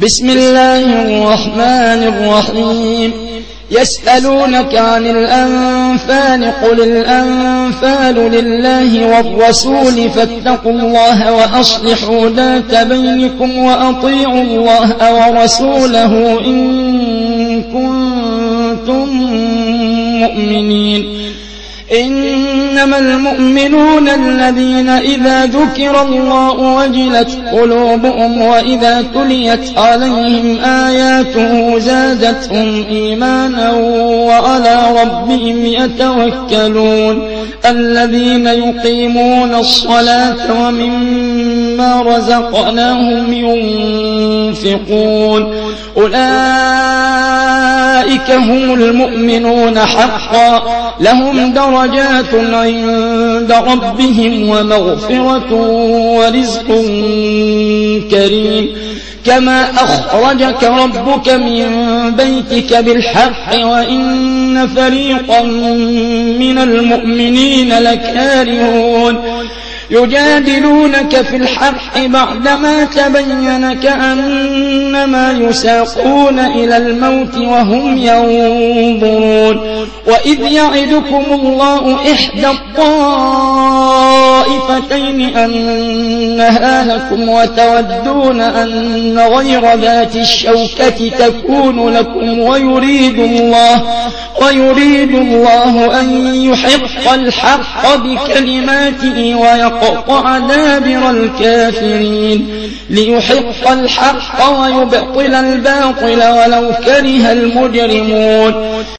بسم الله الرحمن الرحيم. يسألونك عن الأنفال قل الأنفال لله والرسول فاتقوا الله وأصلحوا ذات بينكم وأطيعوا الله ورسوله إن كنتم مؤمنين. إنما المؤمنون الذين إذا ذكر الله وجلت قلوبهم وإذا تليت عليهم آياته زادتهم إيمانا وعلى ربهم يتوكلون. الذين يقيمون الصلاة ومما رزقناهم ينفقون أولئك هم المؤمنون حقا لهم درجات عند ربهم ومغفرة ورزق كريم. كما أخرجك ربك من بيتك بالحق وإن فريقا من المؤمنين لكارهون يجادلونك في الحق بعدما تبين كأنما يساقون إلى الموت وهم ينظرون. وإذ يعدكم الله إحدى الطائفتين أنها لكم وتودون أن غير ذات الشوكة تكون لكم ويريد الله أن يحق الحق بكلماته ويقطع دابر الكافرين ليحق الحق ويبطل الباطل ولو كره المجرمون.